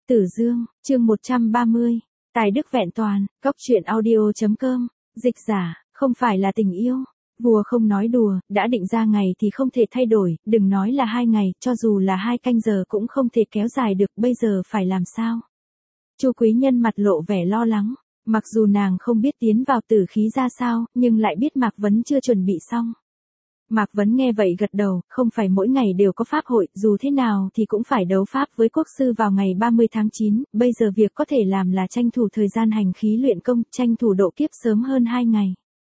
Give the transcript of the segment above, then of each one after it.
Tử Dương, chương 130, Tài đức vẹn toàn, Cóc truyện audio.com, dịch giả, không phải là tình yêu. Vua không nói đùa, đã định ra ngày thì không thể thay đổi, đừng nói là 2 ngày, cho dù là 2 canh giờ cũng không thể kéo dài được, bây giờ phải làm sao? Chu Quý Nhân mặt lộ vẻ lo lắng, mặc dù nàng không biết tiến vào tử khí ra sao, nhưng lại biết Mạc Vấn chưa chuẩn bị xong. Mạc Vấn nghe vậy gật đầu, không phải mỗi ngày đều có pháp hội, dù thế nào thì cũng phải đấu pháp với quốc sư vào ngày 30 tháng 9, bây giờ việc có thể làm là tranh thủ thời gian hành khí luyện công, tranh thủ độ kiếp sớm hơn 2 ngày.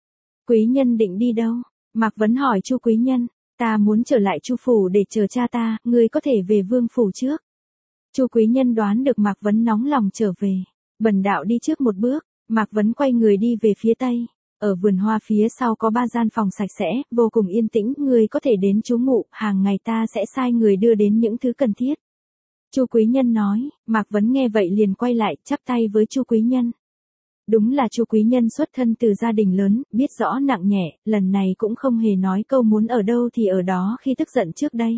Quý Nhân định đi đâu? Mạc Vấn hỏi Chu Quý Nhân. Ta muốn trở lại Chu phủ để chờ cha ta, ngươi có thể về Vương phủ trước. Chu Quý Nhân đoán được Mạc Vấn nóng lòng trở về. Bần đạo đi trước một bước. Mạc Vấn quay người đi về phía tây. Ở vườn hoa phía sau có 3 gian phòng sạch sẽ, vô cùng yên tĩnh, ngươi có thể đến trú ngụ, hàng ngày ta sẽ sai người đưa đến những thứ cần thiết. Chu Quý Nhân nói. Mạc Vấn nghe vậy liền quay lại, chắp tay với Chu Quý Nhân. Đúng là Chu Quý Nhân xuất thân từ gia đình lớn, biết rõ nặng nhẹ, lần này cũng không hề nói câu muốn ở đâu thì ở đó khi tức giận trước đây.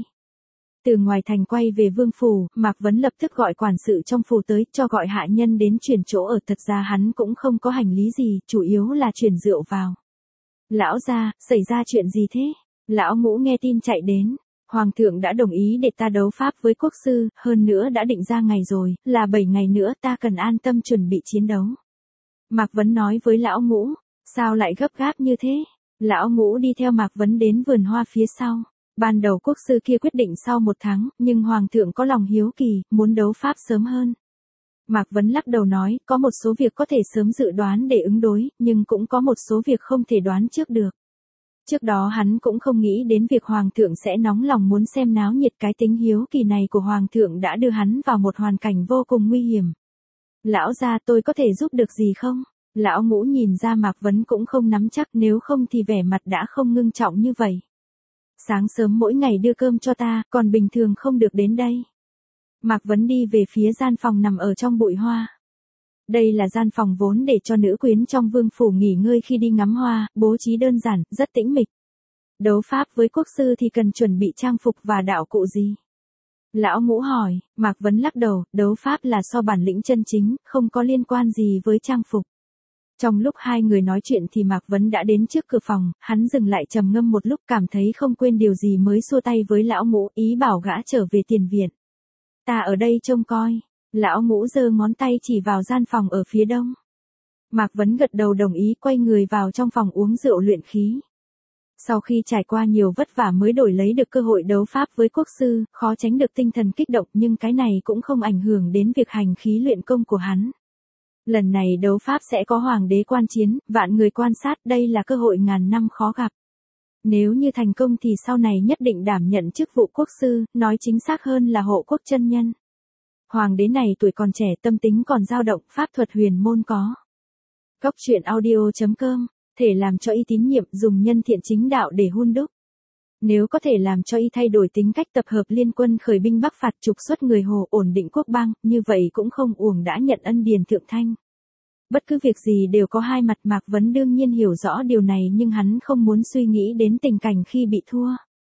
Từ ngoài thành quay về Vương phủ, Mạc Vấn lập tức gọi quản sự trong phủ tới, cho gọi hạ nhân đến chuyển chỗ ở, thật ra hắn cũng không có hành lý gì, chủ yếu là chuyển rượu vào. Lão gia, xảy ra chuyện gì thế? Lão Ngũ nghe tin chạy đến. Hoàng thượng đã đồng ý để ta đấu pháp với quốc sư, hơn nữa đã định ra ngày rồi, là 7 ngày nữa, ta cần an tâm chuẩn bị chiến đấu. Mạc Vấn nói với Lão Ngũ, sao lại gấp gáp như thế? Lão Ngũ đi theo Mạc Vấn đến vườn hoa phía sau. Ban đầu quốc sư kia quyết định sau 1 tháng, nhưng Hoàng thượng có lòng hiếu kỳ, muốn đấu pháp sớm hơn. Mạc Vấn lắc đầu nói, có một số việc có thể sớm dự đoán để ứng đối, nhưng cũng có một số việc không thể đoán trước được. Trước đó hắn cũng không nghĩ đến việc Hoàng thượng sẽ nóng lòng muốn xem náo nhiệt, cái tính hiếu kỳ này của Hoàng thượng đã đưa hắn vào một hoàn cảnh vô cùng nguy hiểm. Lão gia, tôi có thể giúp được gì không? Lão Ngũ nhìn ra Mạc Vấn cũng không nắm chắc, nếu không thì vẻ mặt đã không ngưng trọng như vậy. Sáng sớm mỗi ngày đưa cơm cho ta, còn bình thường không được đến đây. Mạc Vấn đi về phía gian phòng nằm ở trong bụi hoa. Đây là gian phòng vốn để cho nữ quyến trong vương phủ nghỉ ngơi khi đi ngắm hoa, bố trí đơn giản, rất tĩnh mịch. Đấu pháp với quốc sư thì cần chuẩn bị trang phục và đạo cụ gì? Lão Ngũ hỏi. Mạc Vấn lắc đầu, đấu pháp là so bản lĩnh chân chính, không có liên quan gì với trang phục. Trong lúc hai người nói chuyện thì Mạc Vấn đã đến trước cửa phòng, hắn dừng lại trầm ngâm một lúc, cảm thấy không quên điều gì mới xua tay với Lão Ngũ, ý bảo gã trở về tiền viện. Ta ở đây trông coi. Lão Ngũ giơ ngón tay chỉ vào gian phòng ở phía đông. Mạc Vấn gật đầu đồng ý, quay người vào trong phòng uống rượu luyện khí. Sau khi trải qua nhiều vất vả mới đổi lấy được cơ hội đấu pháp với quốc sư, khó tránh được tinh thần kích động, nhưng cái này cũng không ảnh hưởng đến việc hành khí luyện công của hắn. Lần này đấu pháp sẽ có hoàng đế quan chiến, vạn người quan sát, đây là cơ hội ngàn năm khó gặp. Nếu như thành công thì sau này nhất định đảm nhận chức vụ quốc sư, nói chính xác hơn là hộ quốc chân nhân. Hoàng đế này tuổi còn trẻ, tâm tính còn dao động, pháp thuật huyền môn có. Cóc truyện audio.com, thể làm cho y tín nhiệm, dùng nhân thiện chính đạo để hun đúc. Nếu có thể làm cho y thay đổi tính cách, tập hợp liên quân khởi binh bắc phạt, trục xuất người Hồ, ổn định quốc bang, như vậy cũng không uổng đã nhận ân điền thượng thanh. Bất cứ việc gì đều có hai mặt, Mạc Vấn đương nhiên hiểu rõ điều này, nhưng hắn không muốn suy nghĩ đến tình cảnh khi bị thua.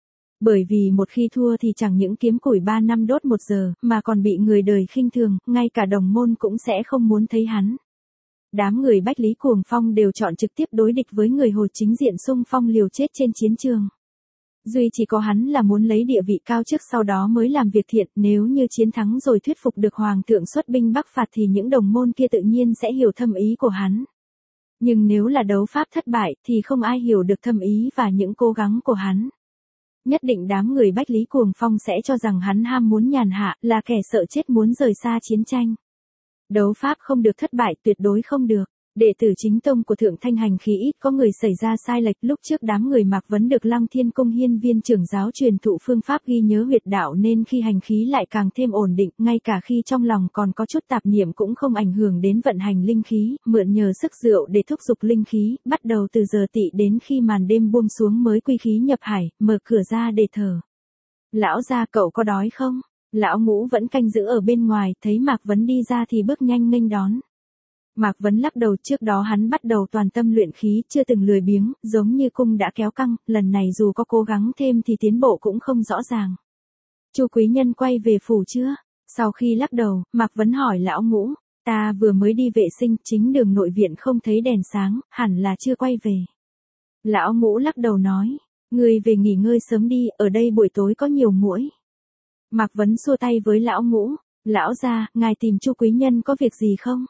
Bởi vì một khi thua thì chẳng những kiếm củi 3 năm đốt 1 giờ, mà còn bị người đời khinh thường, ngay cả đồng môn cũng sẽ không muốn thấy hắn. Đám người Bách Lý Cuồng Phong đều chọn trực tiếp đối địch với người Hồ, chính diện xung phong liều chết trên chiến trường. Duy chỉ có hắn là muốn lấy địa vị cao trước sau đó mới làm việc thiện, nếu như chiến thắng rồi thuyết phục được Hoàng thượng xuất binh bắc phạt thì những đồng môn kia tự nhiên sẽ hiểu thâm ý của hắn. Nhưng nếu là đấu pháp thất bại thì không ai hiểu được thâm ý và những cố gắng của hắn. Nhất định đám người Bách Lý Cuồng Phong sẽ cho rằng hắn ham muốn nhàn hạ, là kẻ sợ chết muốn rời xa chiến tranh. Đấu pháp không được thất bại, tuyệt đối không được. Đệ tử chính tông của Thượng Thanh hành khí ít có người xảy ra sai lệch, lúc trước đám người Mạc Vấn được Lăng Thiên Cung hiên viên trưởng giáo truyền thụ phương pháp ghi nhớ huyệt đạo, nên khi hành khí lại càng thêm ổn định, ngay cả khi trong lòng còn có chút tạp niệm cũng không ảnh hưởng đến vận hành linh khí, mượn nhờ sức rượu để thúc giục linh khí, bắt đầu từ giờ tỵ đến khi màn đêm buông xuống mới quy khí nhập hải, mở cửa ra để thở. Lão gia, cậu có đói không? Lão Ngũ vẫn canh giữ ở bên ngoài, thấy Mạc Vấn đi ra thì bước nhanh nghênh đón. Mạc Vấn lắc đầu, trước đó hắn bắt đầu toàn tâm luyện khí, chưa từng lười biếng, giống như cung đã kéo căng, lần này dù có cố gắng thêm thì tiến bộ cũng không rõ ràng. Chu Quý Nhân quay về phủ chưa? Sau khi lắc đầu, Mạc Vấn hỏi lão Ngũ, ta vừa mới đi vệ sinh, chính đường nội viện không thấy đèn sáng, hẳn là chưa quay về. Lão Ngũ lắc đầu nói, ngươi về nghỉ ngơi sớm đi, ở đây buổi tối có nhiều muỗi. Mạc Vấn xua tay với lão Ngũ, lão gia, ngài tìm Chu quý nhân có việc gì không?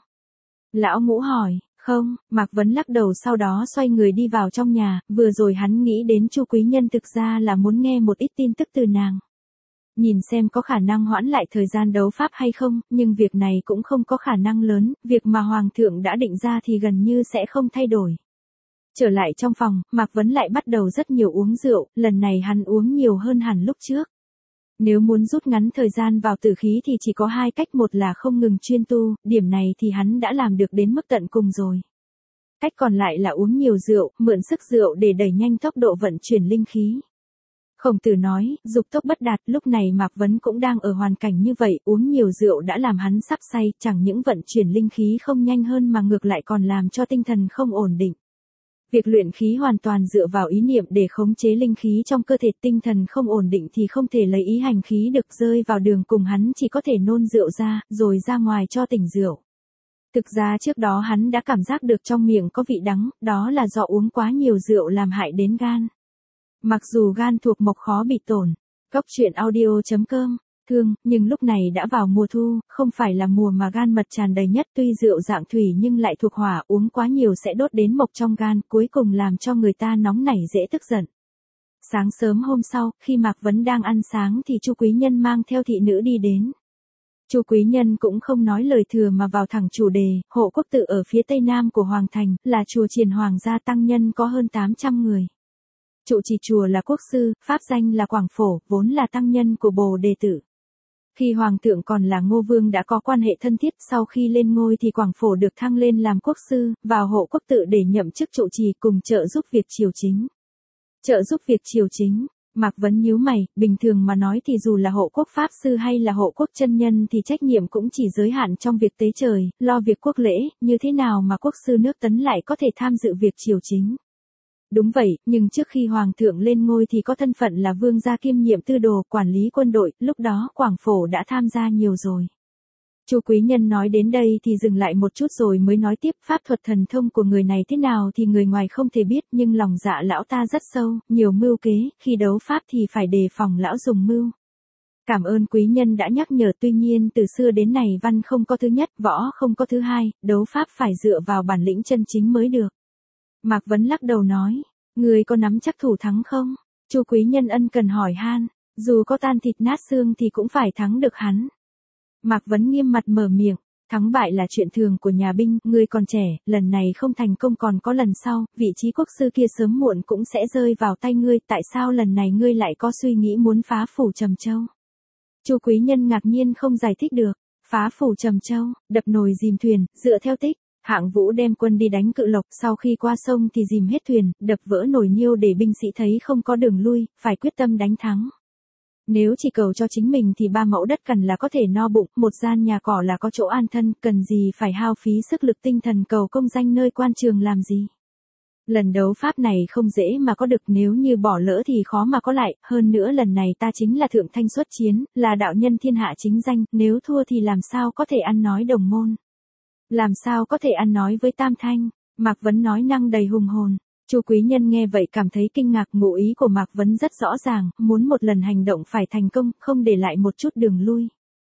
Lão Ngũ hỏi, không, Mạc Vấn lắc đầu sau đó xoay người đi vào trong nhà, vừa rồi hắn nghĩ đến Chu quý nhân thực ra là muốn nghe một ít tin tức từ nàng. Nhìn xem có khả năng hoãn lại thời gian đấu pháp hay không, nhưng việc này cũng không có khả năng lớn, việc mà Hoàng thượng đã định ra thì gần như sẽ không thay đổi. Trở lại trong phòng, Mạc Vấn lại bắt đầu rất nhiều uống rượu, lần này hắn uống nhiều hơn hẳn lúc trước. Nếu muốn rút ngắn thời gian vào tử khí thì chỉ có hai cách, một là không ngừng chuyên tu, điểm này thì hắn đã làm được đến mức tận cùng rồi. Cách còn lại là uống nhiều rượu, mượn sức rượu để đẩy nhanh tốc độ vận chuyển linh khí. Khổng Tử nói, dục tốc bất đạt, lúc này Mạc Vấn cũng đang ở hoàn cảnh như vậy, uống nhiều rượu đã làm hắn sắp say, chẳng những vận chuyển linh khí không nhanh hơn mà ngược lại còn làm cho tinh thần không ổn định. Việc luyện khí hoàn toàn dựa vào ý niệm để khống chế linh khí trong cơ thể, tinh thần không ổn định thì không thể lấy ý hành khí được, rơi vào đường cùng hắn chỉ có thể nôn rượu ra, rồi ra ngoài cho tỉnh rượu. Thực ra trước đó hắn đã cảm giác được trong miệng có vị đắng, đó là do uống quá nhiều rượu làm hại đến gan. Mặc dù gan thuộc mộc khó bị tổn, Cóc truyện audio.com, thương, nhưng lúc này đã vào mùa thu, không phải là mùa mà gan mật tràn đầy nhất, tuy rượu dạng thủy nhưng lại thuộc hỏa, uống quá nhiều sẽ đốt đến mộc trong gan, cuối cùng làm cho người ta nóng nảy dễ tức giận. Sáng sớm hôm sau, khi Mạc Vấn đang ăn sáng thì Chu quý nhân mang theo thị nữ đi đến. Chu quý nhân cũng không nói lời thừa mà vào thẳng chủ đề, Hộ Quốc tự ở phía tây nam của Hoàng thành, là chùa Triền Hoàng gia tăng nhân có hơn 800 người. Trụ trì chùa là quốc sư, pháp danh là Quảng Phổ, vốn là tăng nhân của Bồ Đề Tử. Khi Hoàng thượng còn là Ngô Vương đã có quan hệ thân thiết, sau khi lên ngôi thì Quảng Phổ được thăng lên làm quốc sư, vào Hộ Quốc tự để nhậm chức trụ trì cùng trợ giúp việc triều chính. Trợ giúp việc triều chính, Mạc Vấn nhíu mày, bình thường mà nói thì dù là hộ quốc pháp sư hay là hộ quốc chân nhân thì trách nhiệm cũng chỉ giới hạn trong việc tế trời, lo việc quốc lễ, như thế nào mà quốc sư nước Tấn lại có thể tham dự việc triều chính. Đúng vậy, nhưng trước khi Hoàng thượng lên ngôi thì có thân phận là vương gia kiêm nhiệm tư đồ, quản lý quân đội, lúc đó Quảng Phổ đã tham gia nhiều rồi. Chu quý nhân nói đến đây thì dừng lại một chút rồi mới nói tiếp, pháp thuật thần thông của người này thế nào thì người ngoài không thể biết, nhưng lòng dạ lão ta rất sâu, nhiều mưu kế, khi đấu pháp thì phải đề phòng lão dùng mưu. Cảm ơn quý nhân đã nhắc nhở, tuy nhiên từ xưa đến nay văn không có thứ nhất, võ không có thứ hai, đấu pháp phải dựa vào bản lĩnh chân chính mới được. Mạc Vấn lắc đầu nói, người có nắm chắc thủ thắng không? Chu quý nhân ân cần hỏi han, dù có tan thịt nát xương thì cũng phải thắng được hắn. Mạc Vấn nghiêm mặt mở miệng, thắng bại là chuyện thường của nhà binh, ngươi còn trẻ, lần này không thành công còn có lần sau, vị trí quốc sư kia sớm muộn cũng sẽ rơi vào tay ngươi, tại sao lần này ngươi lại có suy nghĩ muốn phá phủ Trầm Châu? Chu quý nhân ngạc nhiên không giải thích được, phá phủ Trầm Châu, đập nồi dìm thuyền, dựa theo tích. Hạng Vũ đem quân đi đánh Cự Lộc, sau khi qua sông thì dìm hết thuyền, đập vỡ nồi niêu để binh sĩ thấy không có đường lui, phải quyết tâm đánh thắng. Nếu chỉ cầu cho chính mình thì 3 mẫu đất cằn là có thể no bụng, một gian nhà cỏ là có chỗ an thân, cần gì phải hao phí sức lực tinh thần cầu công danh nơi quan trường làm gì. Lần đấu pháp này không dễ mà có được, nếu như bỏ lỡ thì khó mà có lại, hơn nữa lần này ta chính là thượng thanh xuất chiến, là đạo nhân thiên hạ chính danh, nếu thua thì làm sao có thể ăn nói đồng môn. Làm sao có thể ăn nói với Tam Thanh? Mạc Vấn nói năng đầy hùng hồn. Chu quý nhân nghe vậy cảm thấy kinh ngạc, ngụ ý của Mạc Vấn rất rõ ràng, muốn một lần hành động phải thành công, không để lại một chút đường lui.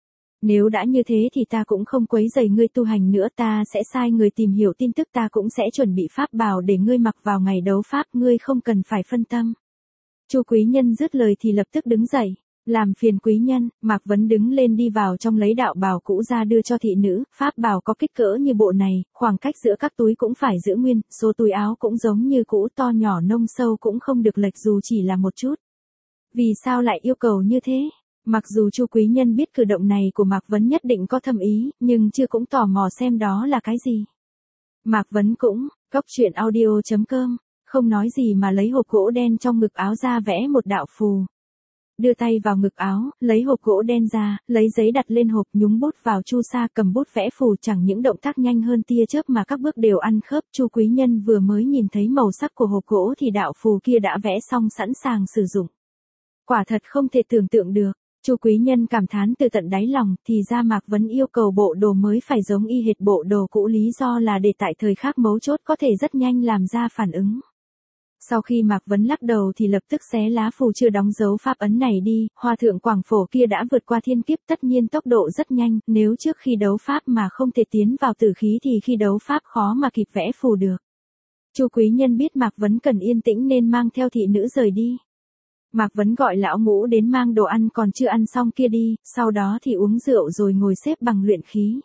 Nếu đã như thế thì ta cũng không quấy rầy ngươi tu hành nữa, ta sẽ sai người tìm hiểu tin tức, ta cũng sẽ chuẩn bị pháp bào để ngươi mặc vào ngày đấu pháp, ngươi không cần phải phân tâm. Chu quý nhân dứt lời thì lập tức đứng dậy. Làm phiền quý nhân, Mạc Vấn đứng lên đi vào trong lấy đạo bào cũ ra đưa cho thị nữ, pháp bào có kích cỡ như bộ này, khoảng cách giữa các túi cũng phải giữ nguyên, số túi áo cũng giống như cũ, to nhỏ nông sâu cũng không được lệch dù chỉ là một chút. Vì sao lại yêu cầu như thế? Mặc dù Chu quý nhân biết cử động này của Mạc Vấn nhất định có thâm ý, nhưng chưa cũng tò mò xem đó là cái gì. Mạc Vấn cũng, Cóc truyện audio.com, không nói gì mà lấy hộp gỗ đen trong ngực áo ra vẽ một đạo phù. Đưa tay vào ngực áo, lấy hộp gỗ đen ra, lấy giấy đặt lên hộp, nhúng bút vào chu sa, cầm bút vẽ phù, chẳng những động tác nhanh hơn tia chớp mà các bước đều ăn khớp. Chu quý nhân vừa mới nhìn thấy màu sắc của hộp gỗ thì đạo phù kia đã vẽ xong sẵn sàng sử dụng. Quả thật không thể tưởng tượng được. Chu Quý Nhân cảm thán từ tận đáy lòng, thì ra Mạc Vấn yêu cầu bộ đồ mới phải giống y hệt bộ đồ cũ, lý do là để tại thời khắc mấu chốt có thể rất nhanh làm ra phản ứng. Sau khi Mạc Vấn lắc đầu thì lập tức xé lá phù chưa đóng dấu pháp ấn này đi, Hòa thượng Quảng Phổ kia đã vượt qua thiên kiếp, tất nhiên tốc độ rất nhanh, nếu trước khi đấu pháp mà không thể tiến vào tử khí thì khi đấu pháp khó mà kịp vẽ phù được. Chu Quý Nhân biết Mạc Vấn cần yên tĩnh nên mang theo thị nữ rời đi. Mạc Vấn gọi lão Ngũ đến mang đồ ăn còn chưa ăn xong kia đi, sau đó thì uống rượu rồi ngồi xếp bằng luyện khí.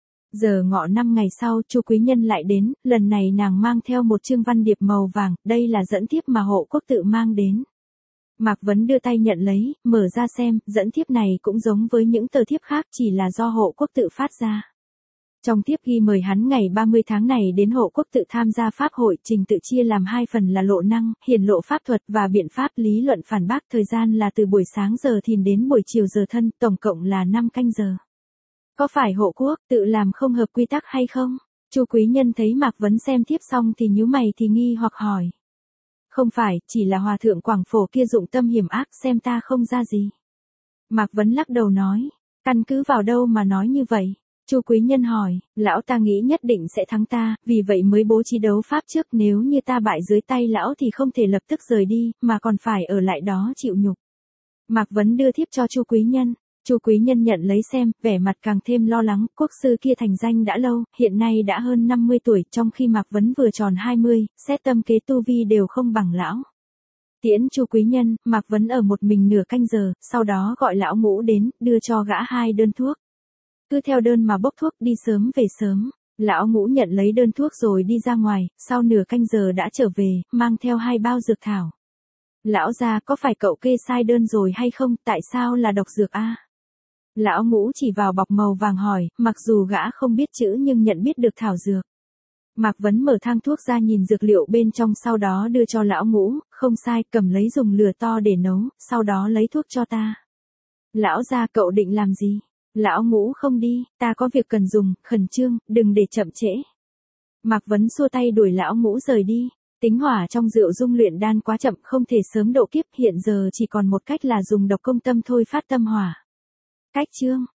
Giờ ngọ 5 ngày sau, Chu Quý Nhân lại đến, lần này nàng mang theo một chương văn điệp màu vàng, đây là dẫn thiếp mà Hộ Quốc tự mang đến. Mạc Vấn đưa tay nhận lấy, mở ra xem, dẫn thiếp này cũng giống với những tờ thiếp khác, chỉ là do Hộ Quốc tự phát ra. Trong thiếp ghi mời hắn ngày 30 tháng này đến Hộ Quốc tự tham gia pháp hội, trình tự chia làm 2 phần là lộ năng, hiển lộ pháp thuật và biện pháp lý luận phản bác, thời gian là từ buổi sáng giờ thìn đến buổi chiều giờ thân, tổng cộng là 5 canh giờ. Có phải Hộ Quốc tự làm không hợp quy tắc hay không? Chu Quý Nhân thấy Mạc Vấn xem thiếp xong thì nhíu mày thì nghi hoặc hỏi. Không phải, chỉ là Hòa thượng Quảng Phổ kia dụng tâm hiểm ác, xem ta không ra gì. Mạc Vấn lắc đầu nói, căn cứ vào đâu mà nói như vậy? Chu Quý Nhân hỏi, lão ta nghĩ nhất định sẽ thắng ta, vì vậy mới bố trí đấu pháp trước, nếu như ta bại dưới tay lão thì không thể lập tức rời đi, mà còn phải ở lại đó chịu nhục. Mạc Vấn đưa thiếp cho Chu Quý Nhân. Chu Quý Nhân nhận lấy xem, vẻ mặt càng thêm lo lắng, quốc sư kia thành danh đã lâu, hiện nay đã hơn 50 tuổi, trong khi Mạc Vấn vừa tròn 20, xét tâm kế tu vi đều không bằng lão. Tiễn Chu Quý Nhân, Mạc Vấn ở một mình nửa canh giờ, sau đó gọi lão Ngũ đến, đưa cho gã 2 đơn thuốc. Cứ theo đơn mà bốc thuốc, đi sớm về sớm. Lão Ngũ nhận lấy đơn thuốc rồi đi ra ngoài, sau nửa canh giờ đã trở về, mang theo 2 bao dược thảo. Lão gia, có phải cậu kê sai đơn rồi hay không, tại sao là độc dược a? Lão Ngũ chỉ vào bọc màu vàng hỏi, mặc dù gã không biết chữ nhưng nhận biết được thảo dược. Mạc Vấn mở thang thuốc ra nhìn dược liệu bên trong, sau đó đưa cho lão Ngũ, không sai, cầm lấy dùng lửa to để nấu, sau đó lấy thuốc cho ta. Lão gia, cậu định làm gì? Lão Ngũ không đi, ta có việc cần dùng, khẩn trương, đừng để chậm trễ. Mạc Vấn xua tay đuổi lão Ngũ rời đi. Tính hỏa trong rượu dung luyện đan quá chậm, không thể sớm độ kiếp, hiện giờ chỉ còn một cách là dùng độc công tâm thôi phát tâm hỏa. Cách chương